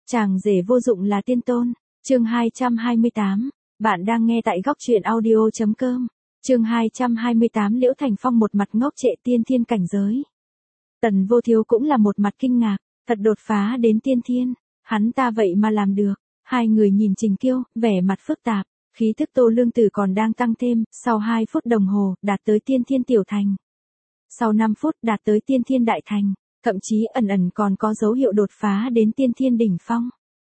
Chàng rể vô dụng là tiên tôn. Chương 228. Bạn đang nghe tại góc truyện audio.com. Chương 228. Liễu Thành Phong một mặt ngốc trệ tiên thiên cảnh giới. Tần Vô Thiếu cũng là một mặt kinh ngạc, thật đột phá đến tiên thiên, hắn ta vậy mà làm được. Hai người nhìn Trình Kiêu, vẻ mặt phức tạp, khí thức Tô Lương Tử còn đang tăng thêm, sau 2 phút đồng hồ, đạt tới tiên thiên tiểu thành. Sau 5 phút đạt tới tiên thiên đại thành, thậm chí ẩn ẩn còn có dấu hiệu đột phá đến tiên thiên đỉnh phong.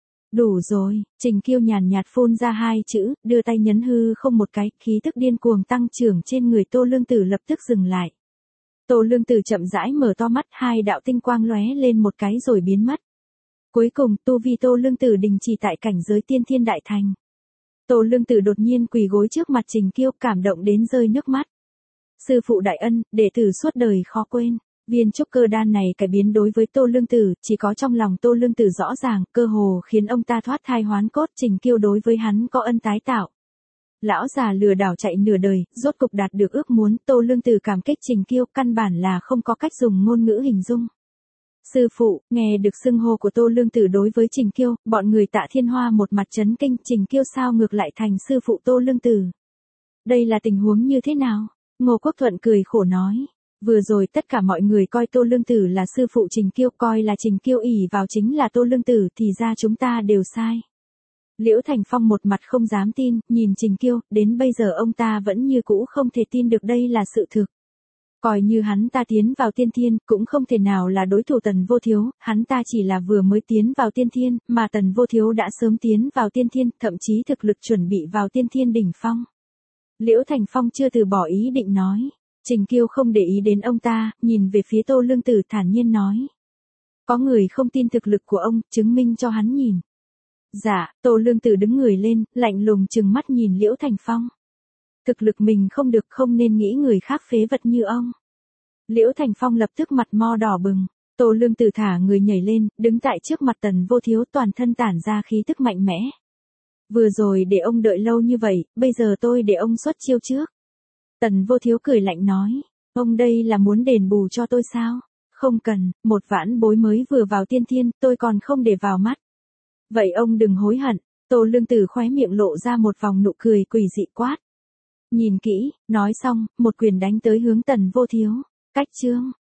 Đủ rồi, Trình Kiêu nhàn nhạt phun ra 2 chữ, đưa tay nhấn hư không một cái, khí tức điên cuồng tăng trưởng trên người Tô Lương Tử lập tức dừng lại. Tô Lương Tử chậm rãi mở to mắt, 2 đạo tinh quang lóe lên một cái rồi biến mất. Cuối cùng, tu vi Tô Lương Tử đình chỉ tại cảnh giới tiên thiên đại thành. Tô Lương Tử đột nhiên quỳ gối trước mặt Trình Kiêu, cảm động đến rơi nước mắt. Sư phụ đại ân, đệ tử suốt đời khó quên. Viên trúc cơ đan này cải biến đối với Tô Lương Tử, chỉ có trong lòng Tô Lương Tử rõ ràng, cơ hồ khiến ông ta thoát thai hoán cốt. Trình Kiêu đối với hắn có ân tái tạo. Lão già lừa đảo chạy nửa đời, rốt cục đạt được ước muốn. Tô Lương Tử cảm kích Trình Kiêu, căn bản là không có cách dùng ngôn ngữ hình dung. Sư phụ, nghe được xưng hô của Tô Lương Tử đối với Trình Kiêu, bọn người Tạ Thiên Hoa một mặt chấn kinh. Trình Kiêu sao ngược lại thành sư phụ Tô Lương Tử? Đây là tình huống như thế nào? Ngô Quốc Thuận cười khổ nói. Vừa rồi tất cả mọi người coi Tô Lương Tử là sư phụ Trình Kiêu, coi là Trình Kiêu ỷ vào chính là Tô Lương Tử, thì ra chúng ta đều sai. Liễu Thành Phong một mặt không dám tin, nhìn Trình Kiêu, đến bây giờ ông ta vẫn như cũ không thể tin được đây là sự thực. Coi như hắn ta tiến vào tiên thiên, cũng không thể nào là đối thủ Tần Vô Thiếu, hắn ta chỉ là vừa mới tiến vào tiên thiên, mà Tần Vô Thiếu đã sớm tiến vào tiên thiên, thậm chí thực lực chuẩn bị vào tiên thiên đỉnh phong. Liễu Thành Phong chưa từ bỏ ý định nói. Trình Kiêu không để ý đến ông ta, nhìn về phía Tô Lương Tử thản nhiên nói. Có người không tin thực lực của ông, chứng minh cho hắn nhìn. Dạ, Tô Lương Tử đứng người lên, lạnh lùng trừng mắt nhìn Liễu Thành Phong. Thực lực mình không được, không nên nghĩ người khác phế vật như ông. Liễu Thành Phong lập tức mặt mo đỏ bừng. Tô Lương Tử thả người nhảy lên, đứng tại trước mặt Tần Vô Thiếu, toàn thân tản ra khí tức mạnh mẽ. Vừa rồi để ông đợi lâu như vậy, bây giờ tôi để ông xuất chiêu trước. Tần Vô Thiếu cười lạnh nói, ông đây là muốn đền bù cho tôi sao? Không cần, một vãn bối mới vừa vào tiên thiên, tôi còn không để vào mắt. Vậy ông đừng hối hận. Tô Lương Tử khóe miệng lộ ra một vòng nụ cười quỷ dị quát. Nhìn kỹ, nói xong, một quyền đánh tới hướng Tần Vô Thiếu. Cách chương.